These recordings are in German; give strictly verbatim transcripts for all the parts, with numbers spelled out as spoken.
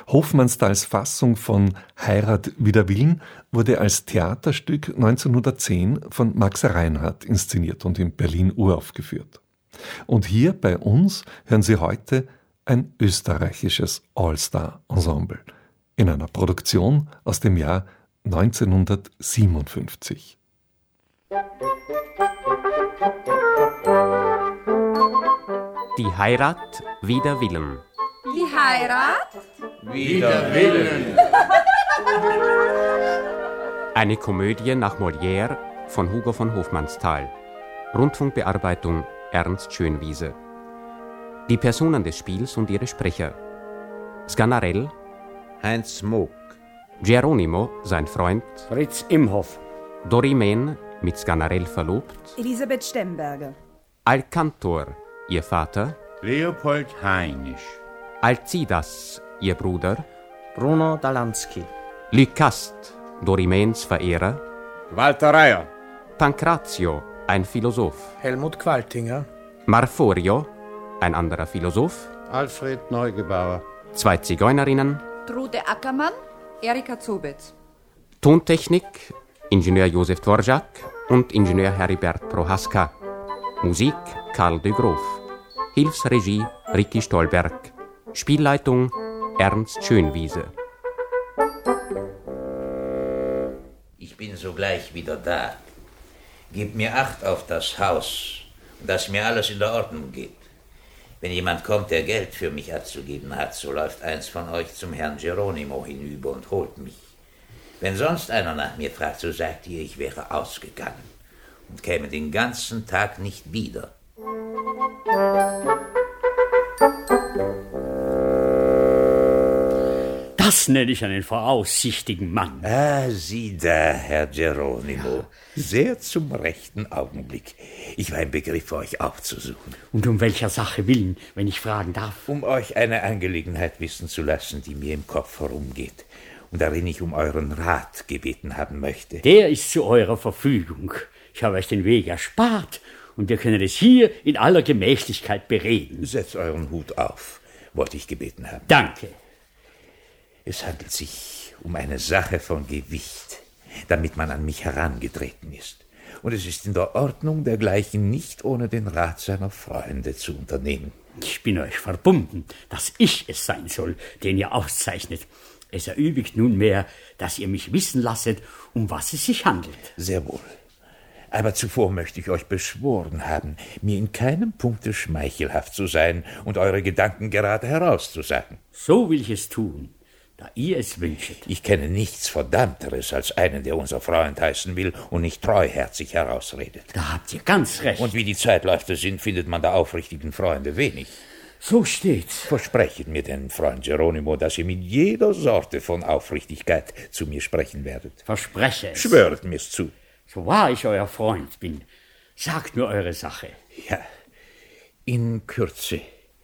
Hofmannsthals Fassung von Heirat wider Willen wurde als Theaterstück neunzehnhundertzehn von Max Reinhardt inszeniert und in Berlin uraufgeführt. Und hier bei uns hören Sie heute ein österreichisches All-Star-Ensemble in einer Produktion aus dem Jahr neunzehnhundertsiebenundfünfzig. Die Heirat wider Willen. Die Heirat wider Willen. Eine Komödie nach Molière von Hugo von Hofmannsthal. Rundfunkbearbeitung Ernst Schönwiese. Die Personen des Spiels und ihre Sprecher: Sganarell, Heinz Moog, Geronimo, sein Freund, Fritz Imhoff, Dorimen, mit Sganarell verlobt, Elisabeth Stemberger, Alcantor, ihr Vater, Leopold Heinisch, Alcidas, ihr Bruder, Bruno Dalansky, Lycast, Dorimens Verehrer, Walter Reier, Pancrazio, ein Philosoph, Helmut Qualtinger, Marforio, ein anderer Philosoph, Alfred Neugebauer, zwei Zigeunerinnen, Trude Ackermann, Erika Zobitz. Tontechnik Ingenieur Josef Dvorak und Ingenieur Heribert Prohaska. Musik Karl de Grof. Hilfsregie Ricky Stolberg. Spielleitung Ernst Schönwiese. Ich bin sogleich wieder da. Gebt mir Acht auf das Haus und dass mir alles in der Ordnung geht. Wenn jemand kommt, der Geld für mich abzugeben hat, so läuft eins von euch zum Herrn Geronimo hinüber und holt mich. Wenn sonst einer nach mir fragt, so sagt ihr, ich wäre ausgegangen und käme den ganzen Tag nicht wieder. Das nenne ich einen voraussichtigen Mann. Ah, sieh da, Herr Geronimo. Sehr zum rechten Augenblick. Ich war im Begriff, euch aufzusuchen. Und um welcher Sache willen, wenn ich fragen darf? Um euch eine Angelegenheit wissen zu lassen, die mir im Kopf herumgeht und darin ich um euren Rat gebeten haben möchte. Der ist zu eurer Verfügung. Ich habe euch den Weg erspart und wir können es hier in aller Gemächlichkeit bereden. Setzt euren Hut auf, wollte ich gebeten haben. Danke. Es handelt sich um eine Sache von Gewicht, damit man an mich herangetreten ist. Und es ist in der Ordnung, dergleichen nicht ohne den Rat seiner Freunde zu unternehmen. Ich bin euch verbunden, dass ich es sein soll, den ihr auszeichnet. Es erübrigt nunmehr, dass ihr mich wissen lasset, um was es sich handelt. Sehr wohl. Aber zuvor möchte ich euch beschworen haben, mir in keinem Punkte schmeichelhaft zu sein und eure Gedanken gerade herauszusagen. So will ich es tun, da ihr es wünschet. Ich kenne nichts Verdammteres als einen, der unser Freund heißen will und nicht treuherzig herausredet. Da habt ihr ganz recht. Und wie die Zeitläufe sind, findet man der aufrichtigen Freunde wenig. So steht's. Versprechet mir denn, Freund Geronimo, dass ihr mit jeder Sorte von Aufrichtigkeit zu mir sprechen werdet. Verspreche es. Schwöret mir's zu. So wahr ich euer Freund bin, sagt mir eure Sache. Ja, in Kürze.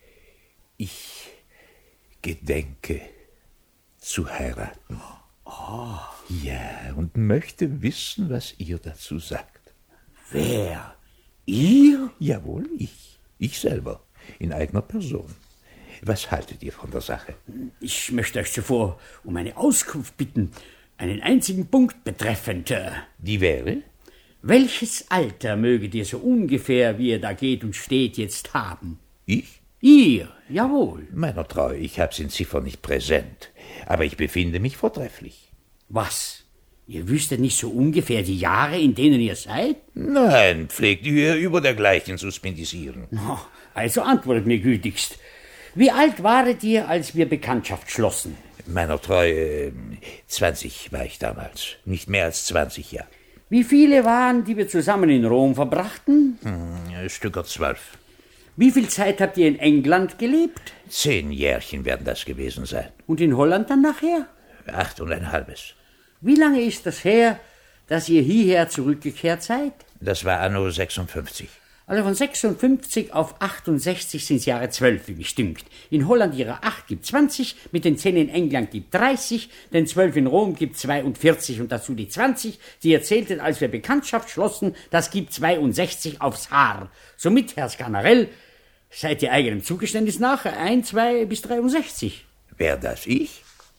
Ich gedenke zu heiraten. Oh. Ja, und möchte wissen, was ihr dazu sagt. Wer? Ihr? Jawohl, ich. Ich selber. In eigener Person. Was haltet ihr von der Sache? Ich möchte euch zuvor um eine Auskunft bitten, einen einzigen Punkt betreffend. Die wäre? Welches Alter möget ihr so ungefähr, wie ihr da geht und steht, jetzt haben? Ich? Ihr, jawohl. Meiner Treu, ich hab's in Ziffern nicht präsent, aber ich befinde mich vortrefflich. Was? Ihr wüsstet nicht so ungefähr die Jahre, in denen ihr seid? Nein, pflegt ihr über dergleichen suspendisieren. No, also antwortet mir gütigst. Wie alt waret ihr, als wir Bekanntschaft schlossen? Meiner Treue, zwanzig war ich damals. Nicht mehr als zwanzig Jahre. Wie viele waren, die wir zusammen in Rom verbrachten? Hm, Stücker zwölf. Wie viel Zeit habt ihr in England gelebt? Zehn Jährchen werden das gewesen sein. Und in Holland dann nachher? Acht und ein halbes. Wie lange ist das her, dass ihr hierher zurückgekehrt seid? Das war anno sechsundfünfzig. Also von sechsundfünfzig auf achtundsechzig sind's Jahre zwölf, wie mich dünkt. In Holland ihre acht gibt zwanzig, mit den zehn in England gibt dreißig, den zwölf in Rom gibt zweiundvierzig und dazu die zwanzig, die erzählten, als wir Bekanntschaft schlossen, das gibt zweiundsechzig aufs Haar. Somit, Herr Sganarell, seid ihr eigenem Zugeständnis nach ein, zwei bis dreiundsechzig. Wer das, ich?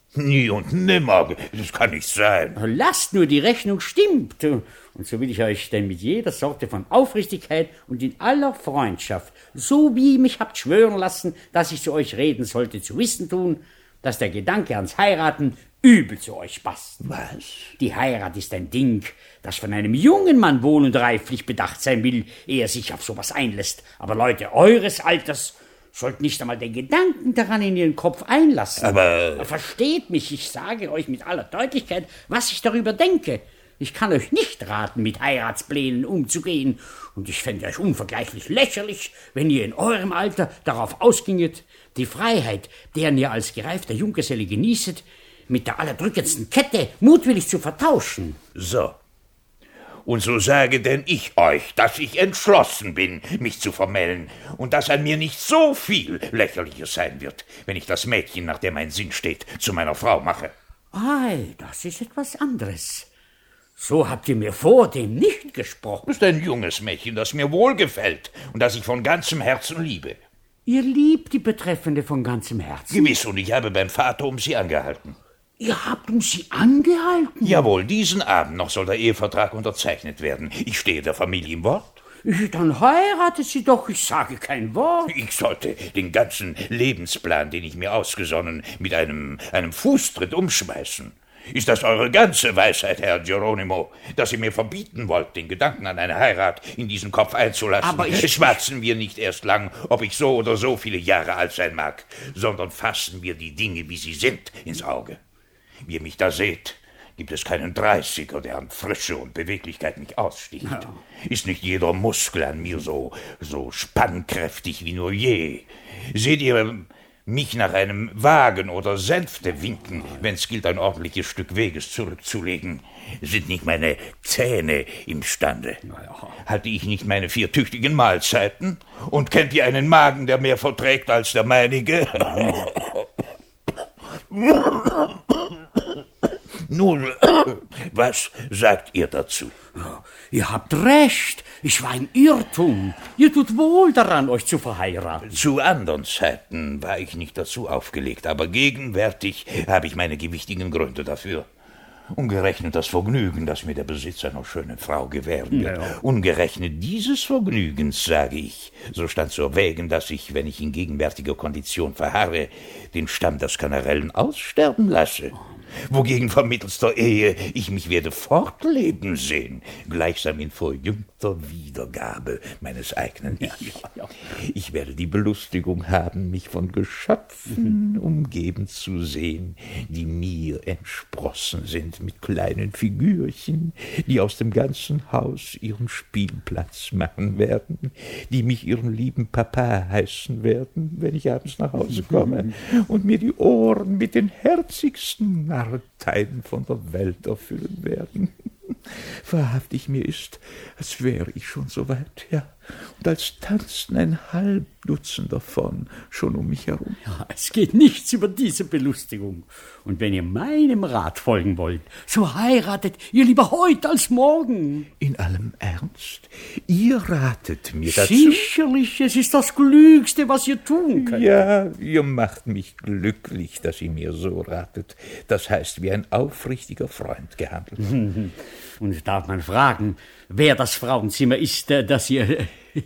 Nie und nimmer, das kann nicht sein. Lasst nur, die Rechnung stimmt. Und so will ich euch denn mit jeder Sorte von Aufrichtigkeit und in aller Freundschaft, so wie ihr mich habt schwören lassen, dass ich zu euch reden sollte, zu wissen tun, dass der Gedanke ans Heiraten übel zu euch passt. Was? Die Heirat ist ein Ding, das von einem jungen Mann wohl und reiflich bedacht sein will, ehe er sich auf sowas einlässt. Aber Leute eures Alters sollten nicht einmal den Gedanken daran in ihren Kopf einlassen. Aber... Versteht mich, ich sage euch mit aller Deutlichkeit, was ich darüber denke. Ich kann euch nicht raten, mit Heiratsplänen umzugehen. Und ich fände euch unvergleichlich lächerlich, wenn ihr in eurem Alter darauf ausginget, die Freiheit, deren ihr als gereifter Junggeselle genießet, mit der allerdrückendsten Kette mutwillig zu vertauschen. So. Und so sage denn ich euch, dass ich entschlossen bin, mich zu vermählen, und dass an mir nicht so viel Lächerliches sein wird, wenn ich das Mädchen, nach dem mein Sinn steht, zu meiner Frau mache. Ei, das ist etwas anderes. So habt ihr mir vordem nicht gesprochen. Das ist ein junges Mädchen, das mir wohlgefällt und das ich von ganzem Herzen liebe. Ihr liebt die Betreffende von ganzem Herzen? Gewiss, und ich habe beim Vater um sie angehalten. Ihr habt um sie angehalten? Jawohl, diesen Abend noch soll der Ehevertrag unterzeichnet werden. Ich stehe der Familie im Wort. Dann heiratet sie doch, ich sage kein Wort. Ich sollte den ganzen Lebensplan, den ich mir ausgesonnen, mit einem, einem Fußtritt umschmeißen. Ist das eure ganze Weisheit, Herr Geronimo, dass ihr mir verbieten wollt, den Gedanken an eine Heirat in diesen Kopf einzulassen? Aber ich... Schwatzen wir nicht erst lang, ob ich so oder so viele Jahre alt sein mag, sondern fassen wir die Dinge, wie sie sind, ins Auge. Wie ihr mich da seht, gibt es keinen Dreißiger, der an Frische und Beweglichkeit mich aussticht. Ja. Ist nicht jeder Muskel an mir so, so spannkräftig wie nur je. Seht ihr mich nach einem Wagen oder Sänfte winken, wenn's gilt, ein ordentliches Stück Weges zurückzulegen? Sind nicht meine Zähne imstande? Hatte ich nicht meine vier tüchtigen Mahlzeiten? Und kennt ihr einen Magen, der mehr verträgt als der meinige? Nun, was sagt ihr dazu? Ja, ihr habt recht. Ich war im Irrtum. Ihr tut wohl daran, euch zu verheiraten. Zu anderen Zeiten war ich nicht dazu aufgelegt, aber gegenwärtig habe ich meine gewichtigen Gründe dafür. Ungerechnet das Vergnügen, das mir der Besitz einer schönen Frau gewähren wird. Ja. Ungerechnet dieses Vergnügens, sage ich, so stand zu erwägen, dass ich, wenn ich in gegenwärtiger Kondition verharre, den Stamm der Skanarellen aussterben lasse. Wogegen vermittels der Ehe ich mich werde fortleben sehen, gleichsam in verjüngter Wiedergabe meines eigenen Ich. Ja, ja. Ich werde die Belustigung haben, mich von Geschöpfen mhm. umgeben zu sehen, die mir entsprossen sind, mit kleinen Figürchen, die aus dem ganzen Haus ihren Spielplatz machen werden, die mich ihren lieben Papa heißen werden, wenn ich abends nach Hause komme, und mir die Ohren mit den herzigsten Narrteien von der Welt erfüllen werden. Wahrhaftig, mir ist, als wäre ich schon so weit, ja, und als tanzten ein Halbdutzend davon schon um mich herum. Ja, es geht nichts über diese Belustigung. Und wenn ihr meinem Rat folgen wollt, so heiratet ihr lieber heute als morgen. In allem Ernst? Ihr ratet mir dazu? Sicherlich, es ist das Klügste, was ihr tun könnt. Ja, ihr macht mich glücklich, dass ihr mir so ratet. Das heißt, wie ein aufrichtiger Freund gehandelt. Und darf man fragen, wer das Frauenzimmer ist, das ihr...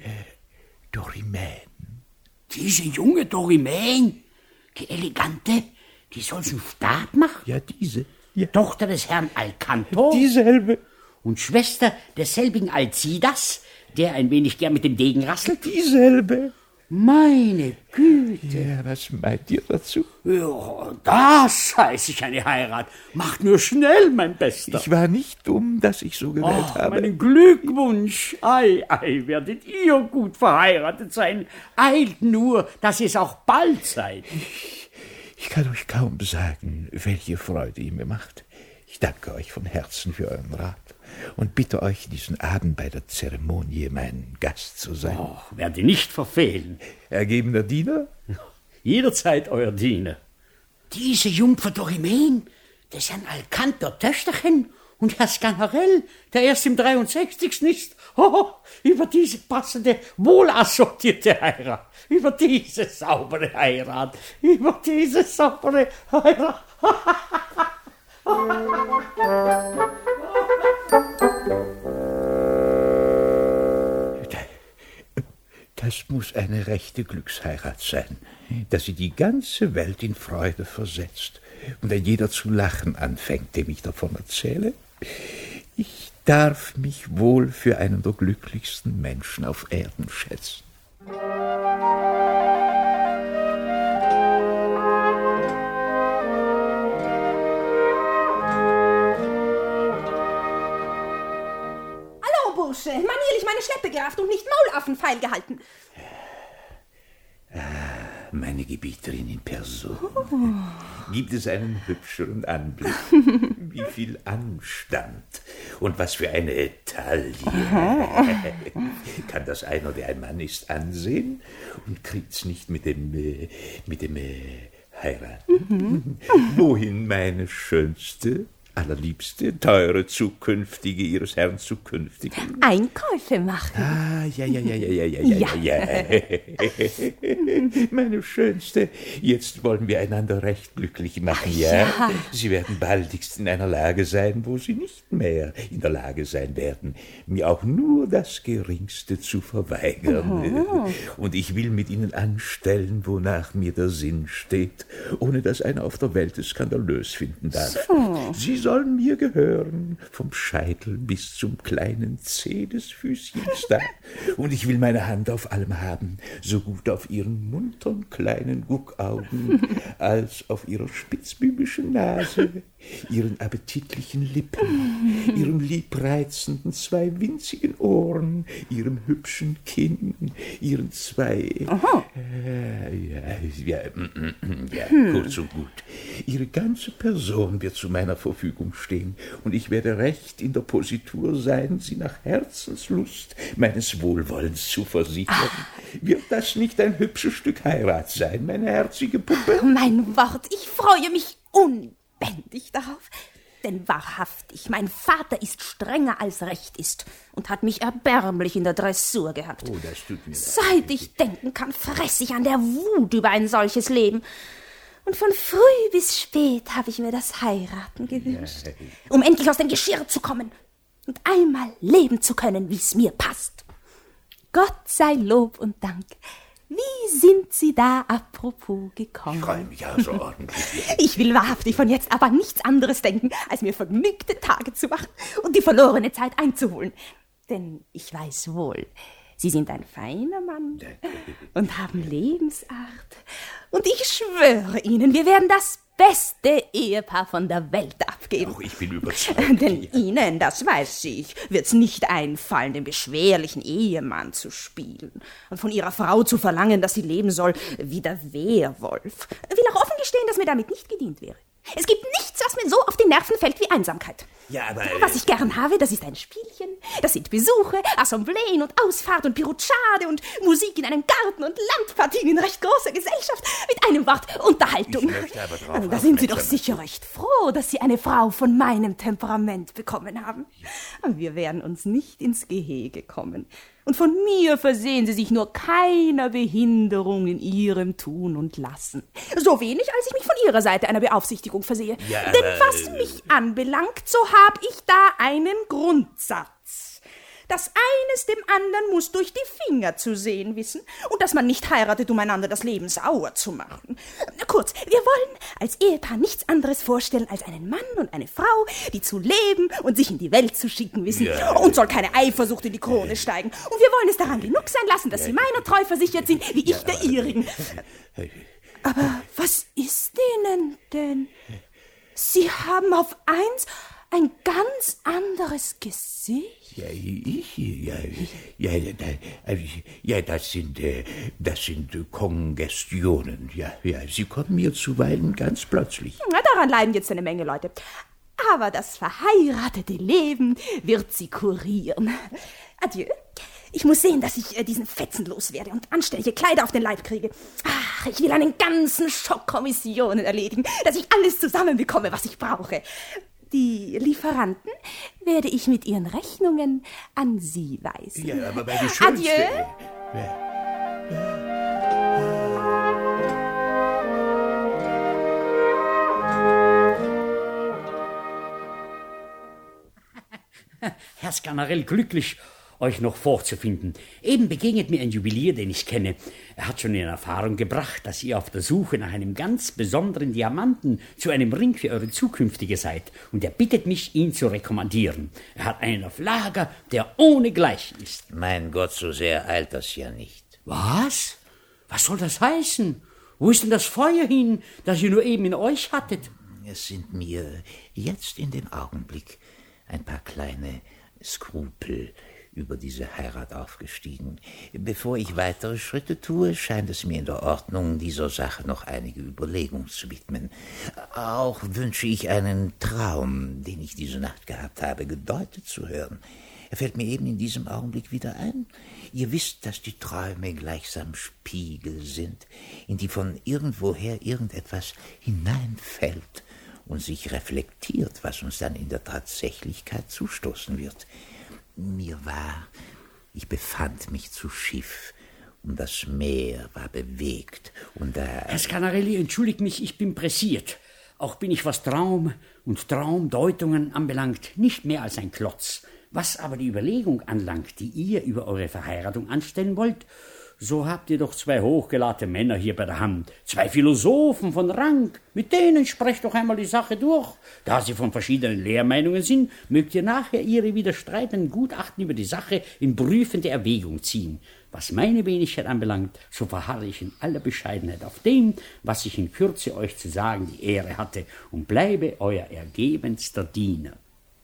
Dorimaine. Diese junge Dorimaine, die elegante, die soll's einen Stab machen? Ja, diese. Ja. Tochter des Herrn Alcanto? Dieselbe. Und Schwester desselbigen Alcidas, der ein wenig gern mit dem Degen rasselt? Dieselbe. Meine Güte. Ja, was meint ihr dazu? Ja, das heißt ich eine Heirat. Macht nur schnell, mein Bester. Ich war nicht dumm, dass ich so gewählt oh, habe. Meinen Glückwunsch. Ei, ei, werdet ihr gut verheiratet sein. Eilt nur, dass ihr es auch bald seid. Ich, ich kann euch kaum sagen, welche Freude ihr mir macht. Ich danke euch von Herzen für euren Rat und bitte euch, diesen Abend bei der Zeremonie mein Gast zu sein. Oh, werde nicht verfehlen. Ergebener Diener? Jederzeit euer Diener. Diese Jungfer Dorimaine, des Herrn Alcanto Töchterchen Und Herr Sganarelle, der erst im dreiundsechzigsten ist, oh, über diese passende, wohlassortierte Heirat, über diese saubere Heirat, über diese saubere Heirat. Das muss eine rechte Glücksheirat sein, dass sie die ganze Welt in Freude versetzt und ein jeder zu lachen anfängt, dem ich davon erzähle. Ich darf mich wohl für einen der glücklichsten Menschen auf Erden schätzen. Hallo, Bursche, manierlich meine Schleppe gerafft und nicht Maulaffen feil gehalten. Meine Gebieterin in Person. Oh. Gibt es einen hübscheren Anblick? Wie viel Anstand und was für eine Taille. Kann das einer, der ein Mann ist, ansehen und kriegt's nicht mit dem, äh, mit dem äh, Heiraten? Mhm. Wohin, meine schönste, allerliebste, teure Zukünftige Ihres Herrn Zukünftigen? Einkäufe machen. Ah, ja, ja, ja, ja, ja, ja, ja, ja. Meine Schönste, jetzt wollen wir einander recht glücklich machen, ja? ja? Sie werden baldigst in einer Lage sein, wo Sie nicht mehr in der Lage sein werden, mir auch nur das Geringste zu verweigern. Oh. Und ich will mit Ihnen anstellen, wonach mir der Sinn steht, ohne dass einer auf der Welt es skandalös finden darf. So. Sie sollen mir gehören, vom Scheitel bis zum kleinen Zeh des Füßchens da. Und ich will meine Hand auf allem haben, so gut auf ihren muntern kleinen Guckaugen, als auf ihrer spitzbübischen Nase, ihren appetitlichen Lippen, ihren liebreizenden zwei winzigen Ohren, ihrem hübschen Kinn, ihren zwei... Äh, ja, ja, ja, hm. kurz und gut. Ihre ganze Person wird zu meiner Verfügung stehen, und ich werde recht in der Positur sein, sie nach Herzenslust meines Wohlwollens zu versichern. Ah. Wird das nicht ein hübsches Stück Heirat sein, meine herzige Puppe? Mein Wort, ich freue mich unbändig darauf. Denn wahrhaftig, mein Vater ist strenger als recht ist und hat mich erbärmlich in der Dressur gehabt. Oh, das tut mir leid. Seit ich denken kann, fress ich an der Wut über ein solches Leben. Und von früh bis spät habe ich mir das Heiraten gewünscht, um endlich aus dem Geschirr zu kommen und einmal leben zu können, wie es mir passt. Gott sei Lob und Dank. Wie sind Sie da apropos gekommen? Ich freue mich also ordentlich. Ich will wahrhaftig von jetzt aber nichts anderes denken, als mir vergnügte Tage zu machen und die verlorene Zeit einzuholen. Denn ich weiß wohl, Sie sind ein feiner Mann und haben Lebensart. Und ich schwöre Ihnen, wir werden das beste Ehepaar von der Welt abgeben. Auch ich bin überzeugt. Denn ja. Ihnen, das weiß ich, wird's nicht einfallen, den beschwerlichen Ehemann zu spielen und von Ihrer Frau zu verlangen, dass sie leben soll wie der Wehrwolf. Ich will auch offen gestehen, dass mir damit nicht gedient wäre. Es gibt nichts, was mir so auf die Nerven fällt wie Einsamkeit. Ja, aber... Was ich gern habe, das ist ein Spielchen, das sind Besuche, Assembleen und Ausfahrt und Pirucciade und Musik in einem Garten und Landpartien in recht großer Gesellschaft. Mit einem Wort, Unterhaltung. Ich möchte aber drauf Da sind Sie doch sicher recht froh, dass Sie eine Frau von meinem Temperament bekommen haben. Ja. Wir werden uns nicht ins Gehege kommen. Und von mir versehen Sie sich nur keiner Behinderung in Ihrem Tun und Lassen. So wenig, als ich mich von Ihrer Seite einer Beaufsichtigung versehe. Ja, Denn was mich anbelangt, so hab ich da einen Grundsatz. Das eines dem anderen muss durch die Finger zu sehen wissen und dass man nicht heiratet, um einander das Leben sauer zu machen. Kurz, wir wollen als Ehepaar nichts anderes vorstellen als einen Mann und eine Frau, die zu leben und sich in die Welt zu schicken wissen. Ja. Und soll keine Eifersucht in die Krone steigen. Und wir wollen es daran genug sein lassen, dass Sie meiner treu versichert sind, wie ich der Ihrigen. Aber was ist Ihnen denn? Sie haben auf eins ein ganz anderes Gesicht. Ja, ich, ja, ja, ja, ja, das sind, das sind Kongestionen, ja, ja, sie kommen mir zuweilen ganz plötzlich. Na, daran leiden jetzt eine Menge Leute. Aber das verheiratete Leben wird sie kurieren. Adieu. Ich muss sehen, dass ich diesen Fetzen loswerde und anständige Kleider auf den Leib kriege. Ach, ich will einen ganzen Schock Kommissionen erledigen, dass ich alles zusammenbekomme, was ich brauche. Die Lieferanten werde ich mit ihren Rechnungen an Sie weisen. Ja, aber bei die schönste... Adieu. Ja. Herr Sganarelle, glücklich, euch noch vorzufinden. Eben begegnet mir ein Juwelier, den ich kenne. Er hat schon in Erfahrung gebracht, dass ihr auf der Suche nach einem ganz besonderen Diamanten zu einem Ring für eure zukünftige seid. Und er bittet mich, ihn zu rekommandieren. Er hat einen auf Lager, der ohnegleichen ist. Mein Gott, so sehr eilt das ja nicht. Was? Was soll das heißen? Wo ist denn das Feuer hin, das ihr nur eben in euch hattet? Es sind mir jetzt in dem Augenblick ein paar kleine Skrupel über diese Heirat aufgestiegen. Bevor ich weitere Schritte tue, scheint es mir in der Ordnung, dieser Sache noch einige Überlegungen zu widmen. Auch wünsche ich einen Traum, den ich diese Nacht gehabt habe, gedeutet zu hören. Er fällt mir eben in diesem Augenblick wieder ein. Ihr wisst, dass die Träume gleichsam Spiegel sind, in die von irgendwoher irgendetwas hineinfällt und sich reflektiert, was uns dann in der Tatsächlichkeit zustoßen wird. Mir war, ich befand mich zu Schiff, und das Meer war bewegt, und da... Herr Sganarelle, entschuldigt mich, ich bin pressiert. Auch bin ich, was Traum und Traumdeutungen anbelangt, nicht mehr als ein Klotz. Was aber die Überlegung anlangt, die ihr über eure Verheiratung anstellen wollt, so habt ihr doch zwei hochgelahrte Männer hier bei der Hand, zwei Philosophen von Rang. Mit denen sprecht doch einmal die Sache durch. Da sie von verschiedenen Lehrmeinungen sind, mögt ihr nachher ihre widerstreitenden Gutachten über die Sache in prüfende Erwägung ziehen. Was meine Wenigkeit anbelangt, so verharre ich in aller Bescheidenheit auf dem, was ich in Kürze euch zu sagen die Ehre hatte, und bleibe euer ergebenster Diener.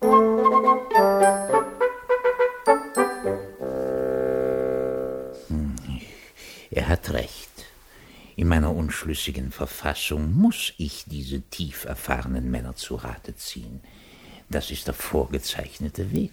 Er hat recht. In meiner unschlüssigen Verfassung muss ich diese tief erfahrenen Männer zu Rate ziehen. Das ist der vorgezeichnete Weg.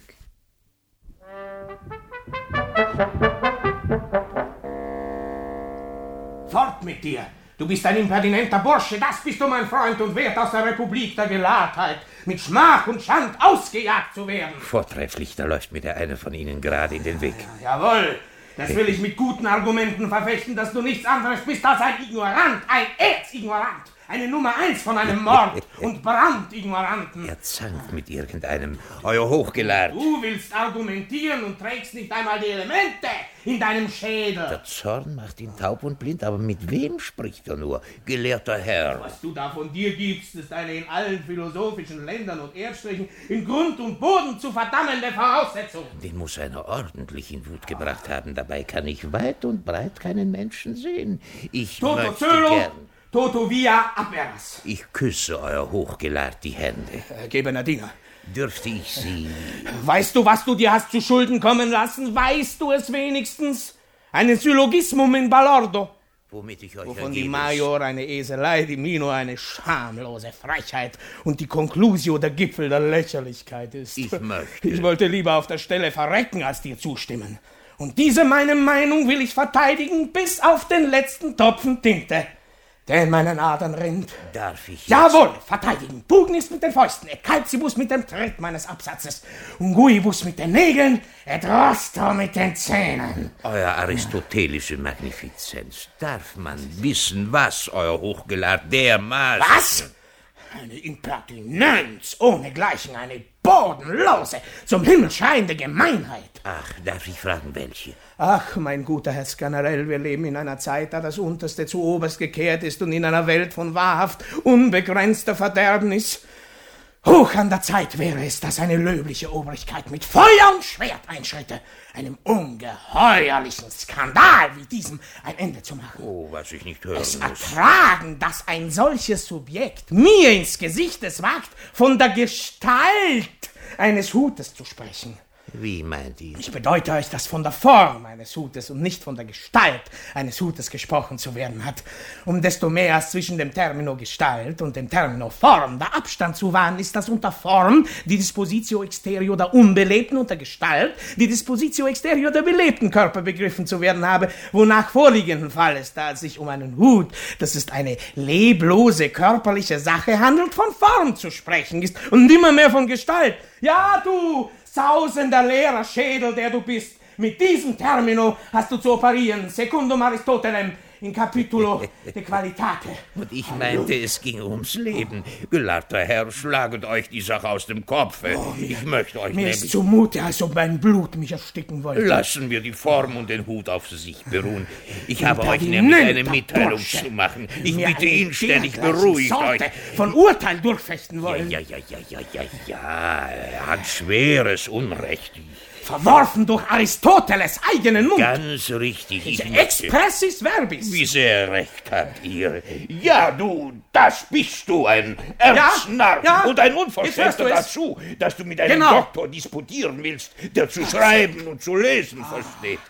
Fort mit dir! Du bist ein impertinenter Bursche, das bist du, mein Freund, und wert aus der Republik der Gelahrtheit, mit Schmach und Schand ausgejagt zu werden. Vortrefflich, da läuft mir der eine von Ihnen gerade in den Weg. Ja, jawohl, das will ich mit guten Argumenten verfechten, dass du nichts anderes bist als ein Ignorant, ein Erzignorant, eine Nummer eins von einem Mord- und Brandignoranten. Er zankt mit irgendeinem, euer Hochgelehrt. Du willst argumentieren und trägst nicht einmal die Elemente in deinem Schädel. Der Zorn macht ihn taub und blind, aber mit wem spricht er nur, gelehrter Herr? Was du da von dir gibst, ist eine in allen philosophischen Ländern und Erdstrichen in Grund und Boden zu verdammende Voraussetzung. Den muss einer ordentlich in Wut gebracht haben. Dabei kann ich weit und breit keinen Menschen sehen. Ich Toto möchte Zölo, gern... Toto via Abweras. Ich küsse euer Hochgelehrt die Hände. Ergebener Diener. Dürfte ich Sie... Weißt du, was du dir hast zu Schulden kommen lassen? Weißt du es wenigstens? Einen Syllogismum in Balordo. Womit ich euch Wovon die ergebe. Major eine Eselei, die Minor eine schamlose Frechheit und die Conclusio der Gipfel der Lächerlichkeit ist. Ich möchte... Ich wollte lieber auf der Stelle verrecken, als dir zustimmen. Und diese meine Meinung will ich verteidigen bis auf den letzten Tropfen Tinte, der in meinen Adern rinnt. Darf ich jetzt... Jawohl, verteidigen. Bugnis mit den Fäusten, et calcibus mit dem Tritt meines Absatzes, unguibus mit den Nägeln, et rostro mit den Zähnen. Euer aristotelische Magnifizenz, darf man wissen, was euer Hochgelehrt dermaßen... Was? Eine Impertinenz ohnegleichen, eine bodenlose, zum Himmel schreiende Gemeinheit. Ach, darf ich fragen, welche? Ach, mein guter Herr Sganarelle, wir leben in einer Zeit, da das Unterste zu Oberst gekehrt ist und in einer Welt von wahrhaft unbegrenzter Verderbnis. Hoch an der Zeit wäre es, dass eine löbliche Obrigkeit mit Feuer und Schwert einschritte, einem ungeheuerlichen Skandal wie diesem ein Ende zu machen. Oh, was ich nicht hören Es muss. ertragen, dass ein solches Subjekt mir ins Gesicht es wagt, von der Gestalt eines Hutes zu sprechen. Wie meint ihr? Ich bedeute euch, dass von der Form eines Hutes und nicht von der Gestalt eines Hutes gesprochen zu werden hat. Um desto mehr als zwischen dem Termino Gestalt und dem Termino Form der Abstand zu wahren ist, dass unter Form die Dispositio exterio der unbelebten und der Gestalt die Dispositio exterio der belebten Körper begriffen zu werden habe, wonach vorliegenden Falles, da es sich um einen Hut, das ist eine leblose körperliche Sache, handelt, von Form zu sprechen ist und nimmer mehr von Gestalt. Ja, du sausender leerer Schädel, der du bist, mit diesem Termino hast du zu operieren, secundum Aristotelem, in Capitulo de Qualitate. Und ich meinte, es ging ums Leben. Gelahrter Herr, schlaget euch die Sache aus dem Kopfe. Oh, mir, ich möchte euch mir nämlich... ist zumute, als ob mein Blut mich ersticken wollte. Lassen wir die Form und den Hut auf sich beruhen. Ich habe euch nämlich eine Mitteilung Bursche, zu machen. Ich mir bitte inständig, dergleichen beruhigt Sorte euch. Von Urteil durchfechten Ja, wollen. ja, ja, ja, ja, ja, ja. Er hat schweres Unrecht. Verworfen durch Aristoteles eigenen Mund. Ganz richtig. Ich Expressis verbis. Wie sehr recht habt ihr. Ja, du, das bist du, ein Erznarr ja, ja. und ein Jetzt Unverschämter hörst du es. dazu, dass du mit einem Genau. Doktor disputieren willst, der zu schreiben und zu lesen versteht.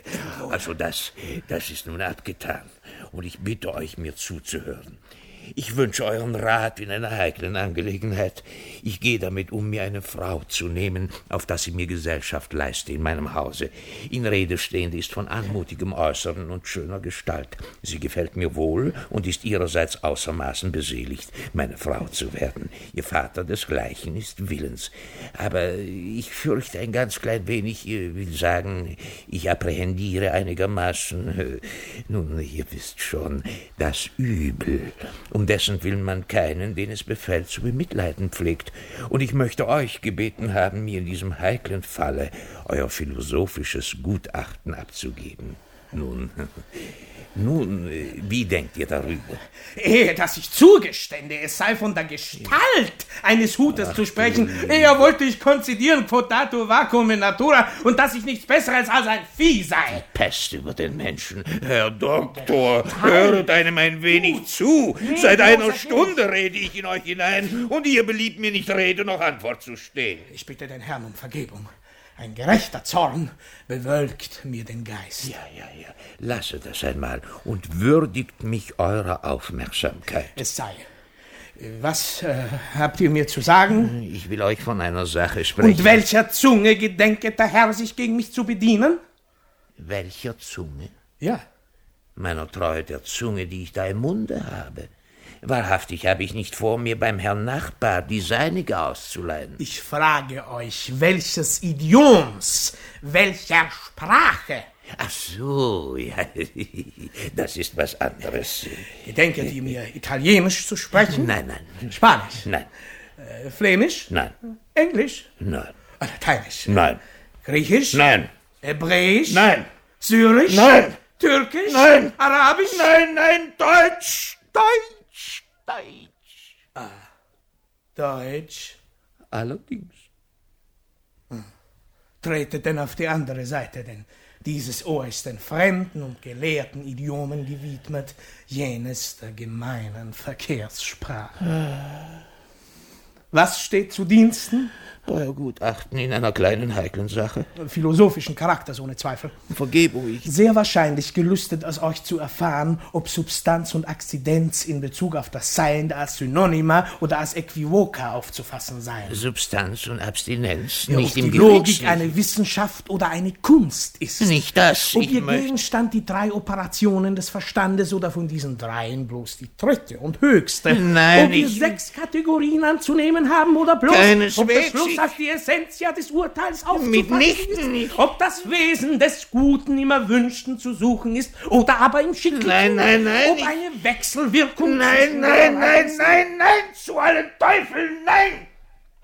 Also das, das ist nun abgetan und ich bitte euch, mir zuzuhören. Ich wünsche euren Rat in einer heiklen Angelegenheit. Ich gehe damit um, mir eine Frau zu nehmen, auf dass sie mir Gesellschaft leiste in meinem Hause. In Rede stehend ist von anmutigem Äußeren und schöner Gestalt. Sie gefällt mir wohl und ist ihrerseits außermaßen beseligt, meine Frau zu werden. Ihr Vater desgleichen ist willens. Aber ich fürchte ein ganz klein wenig, ich will sagen, ich apprehendiere einigermaßen, nun, ihr wisst schon, das Übel, um dessen Willen man keinen, den es befällt, zu bemitleiden pflegt. Und ich möchte euch gebeten haben, mir in diesem heiklen Falle euer philosophisches Gutachten abzugeben. Nun, nun, wie denkt ihr darüber? Ehe, dass ich zugestände, es sei von der Gestalt eines Hutes Ach, zu sprechen, eher wollte ich konzidieren, quotatur vacuum in natura, und dass ich nichts Besseres als ein Vieh sei. Pest über den Menschen. Herr Doktor, höret einem ein wenig zu. Seit einer Stunde rede ich in euch hinein, und ihr beliebt mir nicht Rede noch Antwort zu stehen. Ich bitte den Herrn um Vergebung. Ein gerechter Zorn bewölkt mir den Geist. Ja, ja, ja. Lasset das einmal und würdigt mich eurer Aufmerksamkeit. Es sei. Was äh, habt ihr mir zu sagen? Ich will euch von einer Sache sprechen. Und welcher Zunge gedenket der Herr, sich gegen mich zu bedienen? Welcher Zunge? Ja. Meiner Treue der Zunge, die ich da im Munde habe. Wahrhaftig habe ich nicht vor, mir beim Herrn Nachbar die seinige auszuleihen. Ich frage euch, welches Idioms, welcher Sprache? Ach so, ja, das ist was anderes. Gedenket ihr mir Italienisch zu sprechen? Nein, nein. Spanisch? Nein. Äh, Flämisch? Nein. Englisch? Nein. Lateinisch? Nein. Griechisch? Nein. Hebräisch? Nein. Syrisch? Nein. Türkisch? Nein. Arabisch? Nein, nein, Deutsch. Deutsch. Deutsch. Ah. Deutsch? Allerdings. Hm. Tretet denn auf die andere Seite, denn dieses Ohr ist den fremden und gelehrten Idiomen gewidmet, jenes der gemeinen Verkehrssprache. Was steht zu Diensten? Euer Gutachten in einer kleinen, heiklen Sache. Philosophischen Charakters, ohne Zweifel. Vergebung, ich... Sehr wahrscheinlich gelüstet aus euch zu erfahren, ob Substanz und Akzidenz in Bezug auf das Seiende als Synonyma oder als Äquivoka aufzufassen seien. Substanz und Abstinenz, Ja, nicht ob im die Logik Gerichtslichen. eine Wissenschaft oder eine Kunst ist. Nicht das, Ob ich ihr möchte... Gegenstand die drei Operationen des Verstandes oder von diesen dreien bloß die dritte und höchste. Nein, ob wir ich- sechs Kategorien anzunehmen haben oder bloß Keineswegs, ob der Schluss ich- auf die Essentia des Urteils aufzufassen Mitnichten ist, nicht. ob das Wesen des Guten im Erwünschten zu suchen ist oder aber im Schicklichen. Nein, nein, nein, Ob ich- eine Wechselwirkung Nein, zwischen nein, der nein, Weise- nein, nein, zu allen Teufeln,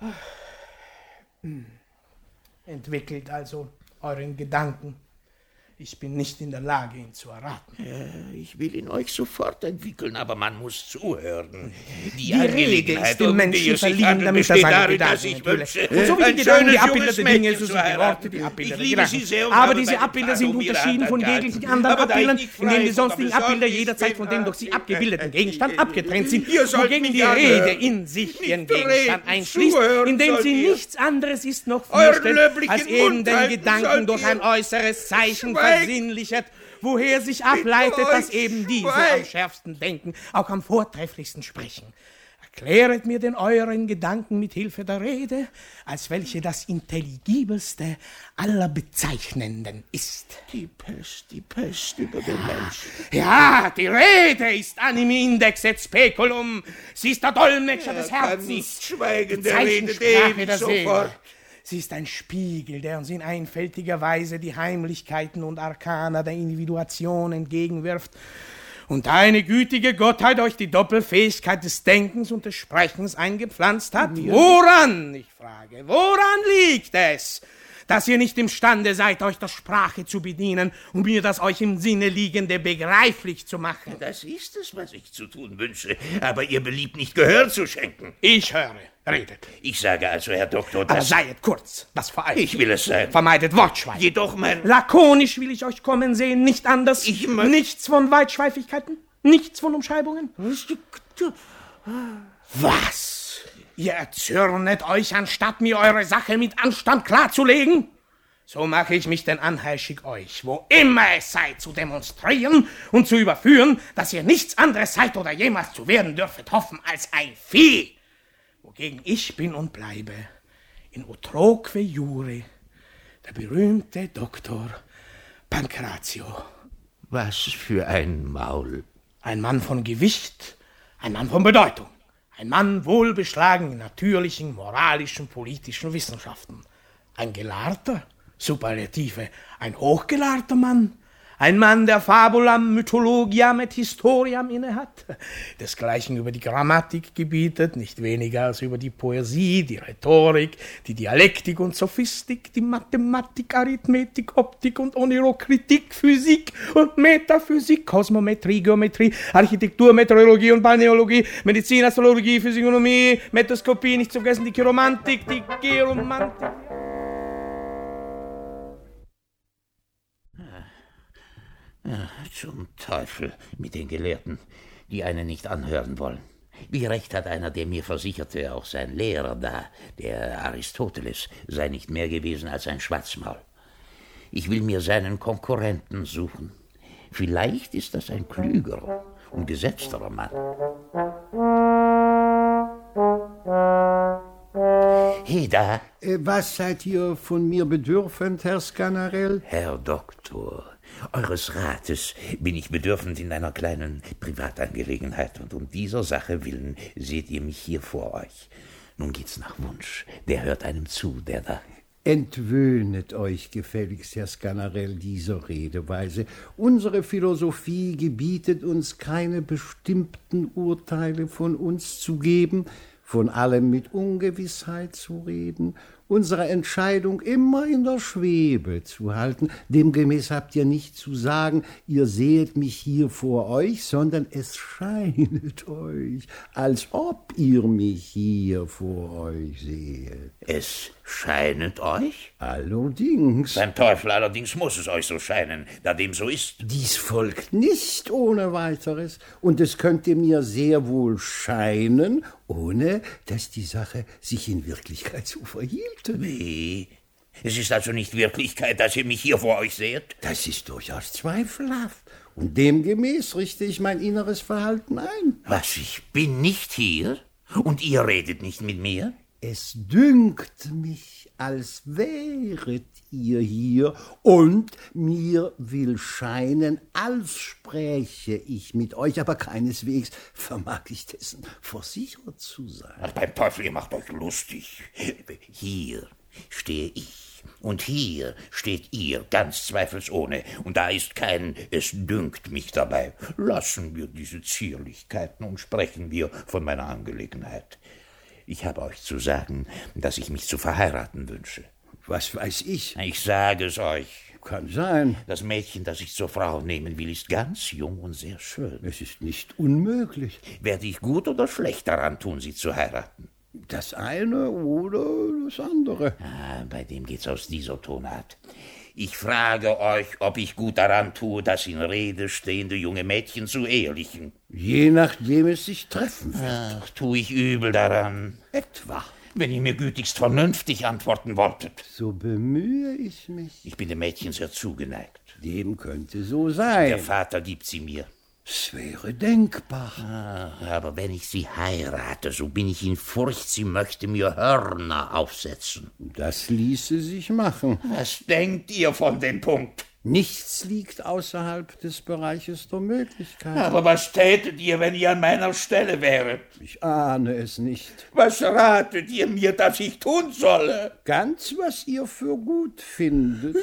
nein! Entwickelt also euren Gedanken. Ich bin nicht in der Lage, ihn zu erraten. Ja, ich will ihn euch sofort entwickeln, aber man muss zuhören. Die, Die Angelegenheit, Rede ist im um die Menschen es sich verliehen, handelt, damit er besteht seine darin, Gedanken dass ich enthülle. wünsche, Und so wie die ein Gedanken die schönes Abbilder junges der Dinge, Mädchen so zu sind die heiraten. Worte die Abbilder Ich der liebe sie Gedanken. sehr und Aber habe diese meine Abbilder Tat sind um ihre unterschieden Hand von gehalten. jeglichen anderen Aber da ich Abbildern, nicht frei indem die von sonstigen der Abbilder Besorgnis jederzeit bin, von dem durch sie abgebildeten Gegenstand abgetrennt sind, Ihr sollt wogegen mich die anhören. Rede in sich ihren Nicht Gegenstand reden, einschließt, zuhören indem sollt sie ihr. nichts anderes ist noch Euren vorstellt, löblichen als eben Mund den halten Gedanken sollt durch ihr. ein äußeres Zeichen Schweigt. versinnlichert, woher sich ableitet, euch, dass eben diese schweigt. am schärfsten denken, auch am vortrefflichsten sprechen. Erkläret mir den euren Gedanken mit Hilfe der Rede, als welche das intelligibelste aller Bezeichnenden ist. Die Pest, die Pest über den Menschen. Ja, die Rede ist animi index et speculum. Sie ist der Dolmetscher des Er kann Herzens. nicht schweigen, Die der redet Zeichensprache ewig der Seele. sofort. Sie ist ein Spiegel, der uns in einfältiger Weise die Heimlichkeiten und Arkana der Individuation entgegenwirft. Und da eine gütige Gottheit euch die Doppelfähigkeit des Denkens und des Sprechens eingepflanzt hat, woran, ich frage, woran liegt es, dass ihr nicht imstande seid, euch der Sprache zu bedienen, um mir das euch im Sinne liegende begreiflich zu machen? Das ist es, was ich zu tun wünsche. Aber ihr beliebt nicht Gehör zu schenken. Ich höre, redet. Ich sage also, Herr Doktor, Aber dass... seiet kurz, das vereilt. Ich will es sein. Vermeidet Wortschweigen. Jedoch mein... Lakonisch will ich euch kommen sehen, nicht anders. Ich mö- Nichts von Weitschweifigkeiten, nichts von Umschreibungen. Was? Ihr erzürnet euch, anstatt mir eure Sache mit Anstand klarzulegen? So mache ich mich denn anheischig euch, wo immer es sei, zu demonstrieren und zu überführen, dass ihr nichts anderes seid oder jemals zu werden dürfet hoffen als ein Vieh. Wogegen ich bin und bleibe, in utroque jure, der berühmte Doktor Pancrazio. Was für ein Maul. Ein Mann von Gewicht, ein Mann von Bedeutung, ein Mann wohlbeschlagen in natürlichen, moralischen, politischen Wissenschaften. Ein Gelehrter, Superlative, ein hochgelehrter Mann, ein Mann, der Fabulam, Mythologiam et Historiam innehat, desgleichen über die Grammatik gebietet, nicht weniger als über die Poesie, die Rhetorik, die Dialektik und Sophistik, die Mathematik, Arithmetik, Optik und Onirokritik, Physik und Metaphysik, Kosmometrie, Geometrie, Architektur, Meteorologie und Balneologie, Medizin, Astrologie, Physiognomie, Metoskopie, nicht zu vergessen die Chiromantik, die Geromantik. Zum Teufel mit den Gelehrten, die einen nicht anhören wollen. Wie recht hat einer, der mir versicherte, auch sein Lehrer da, der Aristoteles, sei nicht mehr gewesen als ein Schwarzmaul. Ich will mir seinen Konkurrenten suchen. Vielleicht ist das ein klügerer und gesetzterer Mann. He da! Äh, was seid ihr von mir bedürfend, Herr Sganarelle? Herr Doktor, eures Rates bin ich bedürfend in einer kleinen Privatangelegenheit, und um dieser Sache willen seht ihr mich hier vor euch. Nun geht's nach Wunsch. Der hört einem zu, der da... Entwöhnet euch gefälligst, Herr Sganarelle, dieser Redeweise. Unsere Philosophie gebietet uns, keine bestimmten Urteile von uns zu geben, von allem mit Ungewissheit zu reden, unsere Entscheidung immer in der Schwebe zu halten. Demgemäß habt ihr nicht zu sagen, ihr sehet mich hier vor euch, sondern es scheinet euch, als ob ihr mich hier vor euch sehet. Es scheinet euch? Allerdings. Beim Teufel allerdings muss es euch so scheinen, da dem so ist. Dies folgt nicht ohne weiteres, und es könnte mir sehr wohl scheinen, ohne dass die Sache sich in Wirklichkeit so verhielte. Wie? Es ist also nicht Wirklichkeit, dass ihr mich hier vor euch seht? Das ist durchaus zweifelhaft, und demgemäß richte ich mein inneres Verhalten ein. Was, ich bin nicht hier? Und ihr redet nicht mit mir? Es dünkt mich, als wäret ihr hier, und mir will scheinen, als spräche ich mit euch, aber keineswegs vermag ich dessen versichert zu sein. Ach, beim Teufel, ihr macht euch lustig. Hier stehe ich, und hier steht ihr, ganz zweifelsohne, und da ist kein »Es dünkt mich« dabei. Lassen wir diese Zierlichkeiten und sprechen wir von meiner Angelegenheit. Ich habe euch zu sagen, dass ich mich zu verheiraten wünsche. Was weiß ich? Ich sage es euch. Kann sein. Das Mädchen, das ich zur Frau nehmen will, ist ganz jung und sehr schön. Es ist nicht unmöglich. Werde ich gut oder schlecht daran tun, sie zu heiraten? Das eine oder das andere. Ah, bei dem geht's aus dieser Tonart. Ich frage euch, ob ich gut daran tue, das in Rede stehende junge Mädchen zu ehelichen. Je nachdem es sich treffen wird. Ach, tue ich übel daran. Etwa. Wenn ihr mir gütigst vernünftig antworten wolltet. So bemühe ich mich. Ich bin dem Mädchen sehr zugeneigt. Dem könnte so sein. Der Vater gibt sie mir. Es wäre denkbar. Ah, aber wenn ich sie heirate, so bin ich in Furcht, sie möchte mir Hörner aufsetzen. Das ließe sich machen. Was denkt ihr von dem Punkt? Nichts liegt außerhalb des Bereiches der Möglichkeit. Aber was tätet ihr, wenn ihr an meiner Stelle wäret? Ich ahne es nicht. Was ratet ihr mir, dass ich tun solle? Ganz, was ihr für gut findet.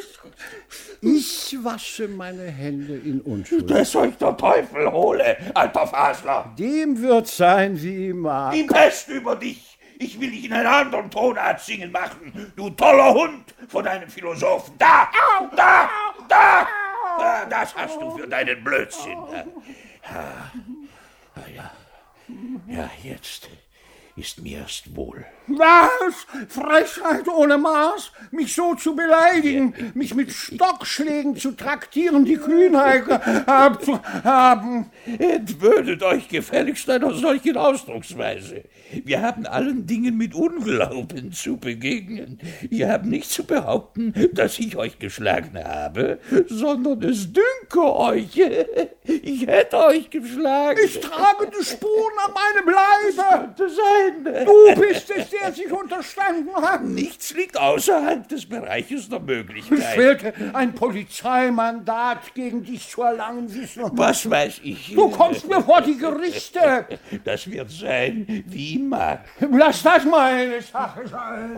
Ich wasche meine Hände in Unschuld. Dass euch der Teufel hole, alter Fasler. Dem wird sein, wie ihm mag. Die Pest über dich. Ich will dich in einer anderen Tonart singen machen, du toller Hund von einem Philosophen. Da, da, da, da, das hast du für deinen Blödsinn. Ja, ja, ja, jetzt ist mir erst wohl. Was? Frechheit ohne Maß? Mich so zu beleidigen, mich mit Stockschlägen zu traktieren, die Kühnheit abzuhaben. Entwöhnet euch gefälligst einer solchen Ausdrucksweise. Wir haben allen Dingen mit Unglauben zu begegnen. Ihr habt nicht zu behaupten, dass ich euch geschlagen habe, sondern es dünke euch, ich hätte euch geschlagen. Ich trage die Spuren an meinem Leibe. Das sein. Du bist es, der sich unterstanden hat. Nichts liegt außerhalb des Bereiches der Möglichkeit. Ich fehlte ein Polizeimandat gegen dich zu erlangen, siehst du. Was weiß ich? Du kommst mir vor die Gerichte. Das wird sein, wie ich mag. Lass das meine Sache sein.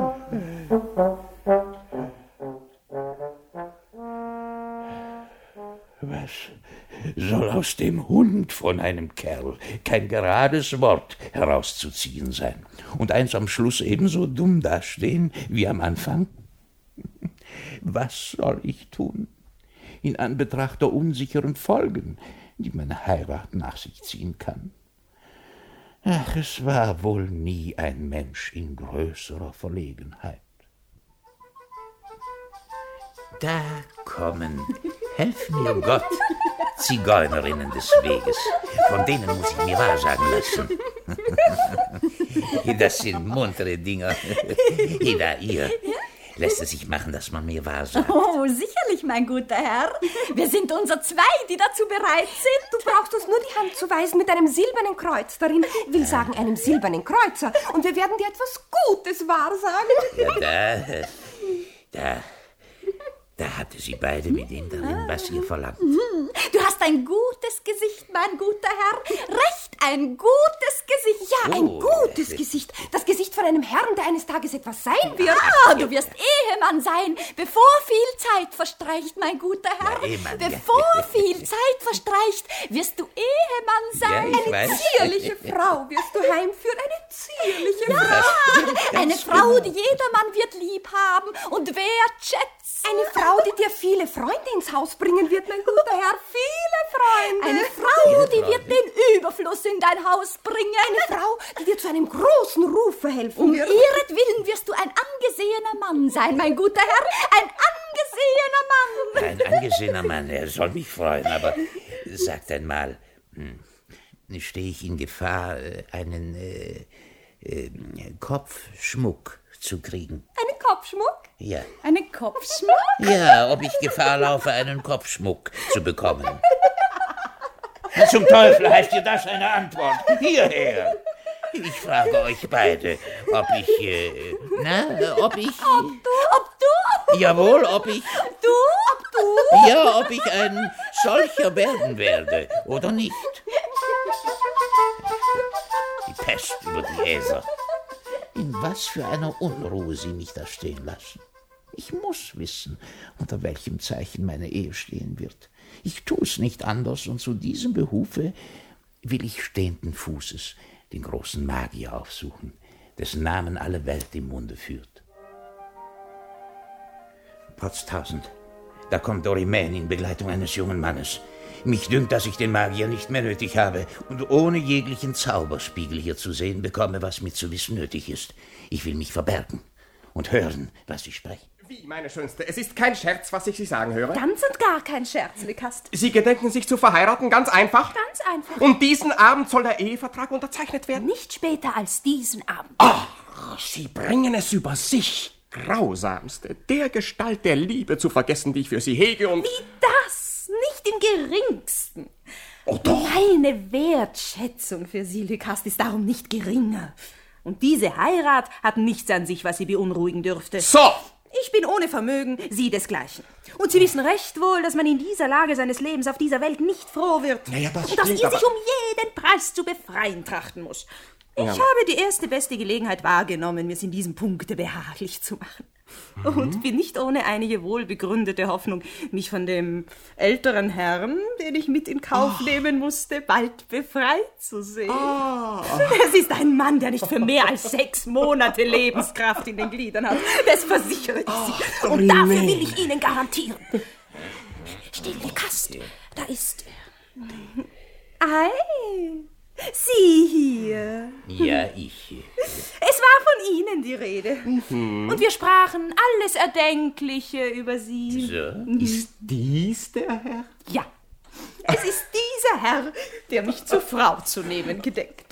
Was soll aus dem Hund von einem Kerl kein gerades Wort herauszuziehen sein und eins am Schluss ebenso dumm dastehen wie am Anfang? Was soll ich tun in Anbetracht der unsicheren Folgen, die meine Heirat nach sich ziehen kann? Ach, es war wohl nie ein Mensch in größerer Verlegenheit. Da kommen, helf mir Gott, Zigeunerinnen des Weges. Von denen muss ich mir wahrsagen lassen. Das sind muntere Dinger. Da, ihr. Lässt es sich machen, dass man mir wahrsagt? Oh, sicherlich, mein guter Herr. Wir sind unser zwei, die dazu bereit sind. Du brauchst uns nur die Hand zu weisen mit einem silbernen Kreuz darin. Will sagen, einem silbernen Kreuzer. Und wir werden dir etwas Gutes wahrsagen. Ja, da, da, da hatte sie beide mit dem darin, was ihr verlangt. Du hast ein gutes Gesicht, mein guter Herr. Recht ein gutes Gesicht. Ja, ein Oh, gutes das- Gesicht. Das Gesicht von einem Herrn, der eines Tages etwas sein wird. Ah, du wirst Ehemann sein, bevor viel Zeit verstreicht, mein guter Herr. Ja, Ehemann, ja. bevor viel Zeit verstreicht, wirst du Ehemann sein. Ja, ich Eine weiß. zierliche Frau wirst du heimführen. Eine zierliche Ja, Frau. eine Frau, die jedermann wird lieb haben und wertschätzen. Eine Frau, die dir viele Freunde ins Haus bringen wird, mein guter Herr. Viele Freunde. Eine Frau, die wird den Überfluss in dein Haus bringen. Eine Frau, die dir zu einem großen Ruf verhelfen Um wird. ihretwillen wirst du ein angesehener Mann sein, mein guter Herr. Ein angesehener Mann. Ein angesehener Mann, er soll mich freuen, aber sagt einmal, hm, stehe ich in Gefahr, äh, einen äh, äh, Kopfschmuck zu kriegen? Einen Kopfschmuck? Ja. Einen Kopfschmuck? Ja, ob ich Gefahr laufe, einen Kopfschmuck zu bekommen. Was zum Teufel heißt dir das eine Antwort? Hierher! Ich frage euch beide, ob ich, äh, na, ob ich, Ob du? Ob du? jawohl, ob ich, Du? Ob du? ja, ob ich ein solcher werden werde oder nicht. Die Pest über die Häser. In was für einer Unruhe sie mich da stehen lassen. Ich muss wissen, unter welchem Zeichen meine Ehe stehen wird. Ich tu's nicht anders, und zu diesem Behufe will ich stehenden Fußes den großen Magier aufsuchen, dessen Namen alle Welt im Munde führt. Potztausend. Da kommt Dorimän in Begleitung eines jungen Mannes. Mich dünkt, dass ich den Magier nicht mehr nötig habe und ohne jeglichen Zauberspiegel hier zu sehen bekomme, was mir zu wissen nötig ist. Ich will mich verbergen und hören, was sie sprechen. Wie, meine Schönste, es ist kein Scherz, was ich Sie sagen höre. Ganz und gar kein Scherz, Lycast. Sie gedenken, sich zu verheiraten, ganz einfach? Ganz einfach. Und diesen Abend soll der Ehevertrag unterzeichnet werden? Nicht später als diesen Abend. Ach, Sie bringen es über sich, Grausamste, der Gestalt der Liebe zu vergessen, die ich für Sie hege und... Wie das? Nicht im geringsten. Oh doch. Meine Wertschätzung für Sie, Lycast, ist darum nicht geringer. Und diese Heirat hat nichts an sich, was Sie beunruhigen dürfte. So! Ich bin ohne Vermögen, Sie desgleichen. Und Sie wissen recht wohl, dass man in dieser Lage seines Lebens auf dieser Welt nicht froh wird. Naja, das und dass stimmt, ihn aber- sich um jeden Preis zu befreien trachten muss. Ich Ja. habe die erste beste Gelegenheit wahrgenommen, mir's in diesem Punkte behaglich zu machen. Mhm. Und bin nicht ohne einige wohlbegründete Hoffnung, mich von dem älteren Herrn, den ich mit in Kauf nehmen musste, bald befreit zu sehen. Es ist ein Mann, der nicht für mehr als sechs Monate Lebenskraft in den Gliedern hat. Das versichere ich Sie. Und dafür will ich Ihnen garantieren. Still, Lycast, da ist er. Ei, Sie hier. Ja, ich. Es war von Ihnen die Rede. Und wir sprachen alles Erdenkliche über Sie. So. Ist dies der Herr? Ja, es ist dieser Herr, der mich zur Frau zu nehmen gedenkt.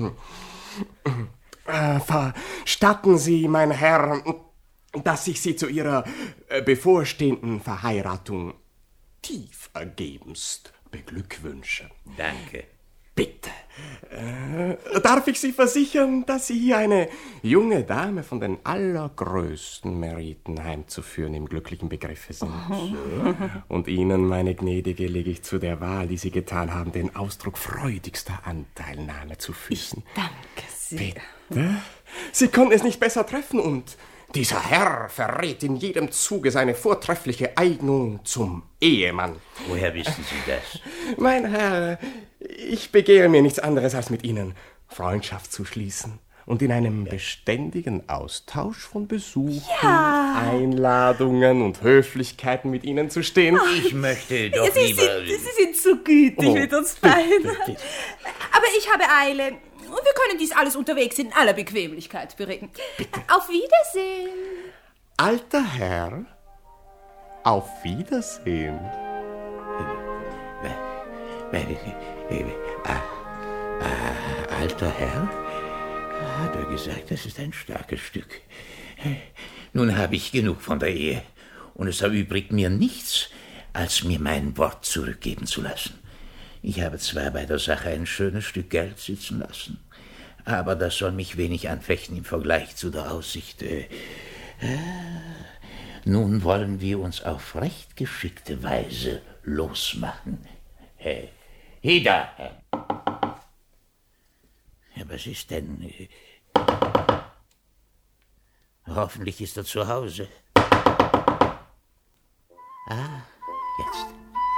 Äh, verstatten Sie, mein Herr, dass ich Sie zu Ihrer äh, bevorstehenden Verheiratung tief ergebenst beglückwünsche. Danke. Bitte. Äh, darf ich Sie versichern, dass Sie hier eine junge Dame von den allergrößten Meriten heimzuführen im glücklichen Begriffe sind? Und Ihnen, meine Gnädige, lege ich zu der Wahl, die Sie getan haben, den Ausdruck freudigster Anteilnahme zu Füßen. Danke sehr. Bitte? Sie konnten es nicht besser treffen und dieser Herr verrät in jedem Zuge seine vortreffliche Eignung zum Ehemann. Woher wissen Sie das? Mein Herr, ich begehre mir nichts anderes, als mit Ihnen Freundschaft zu schließen und in einem beständigen Austausch von Besuchen, Ja. Einladungen und Höflichkeiten mit Ihnen zu stehen. Ich möchte doch Sie lieber... sind, Sie sind so gütig Oh, mit uns beiden. Aber ich habe Eile. Und wir können dies alles unterwegs in aller Bequemlichkeit bereden. Auf Wiedersehen. Alter Herr, auf Wiedersehen. Ah, ah, alter Herr, hat er gesagt, das ist ein starkes Stück. Nun habe ich genug von der Ehe, und es erübrigt mir nichts, als mir mein Wort zurückgeben zu lassen. Ich habe zwar bei der Sache ein schönes Stück Geld sitzen lassen, aber das soll mich wenig anfechten im Vergleich zu der Aussicht. Äh, äh, nun wollen wir uns auf recht geschickte Weise losmachen. Hey, Hida! Ja, was ist denn? Äh, hoffentlich ist er zu Hause. Ah, jetzt.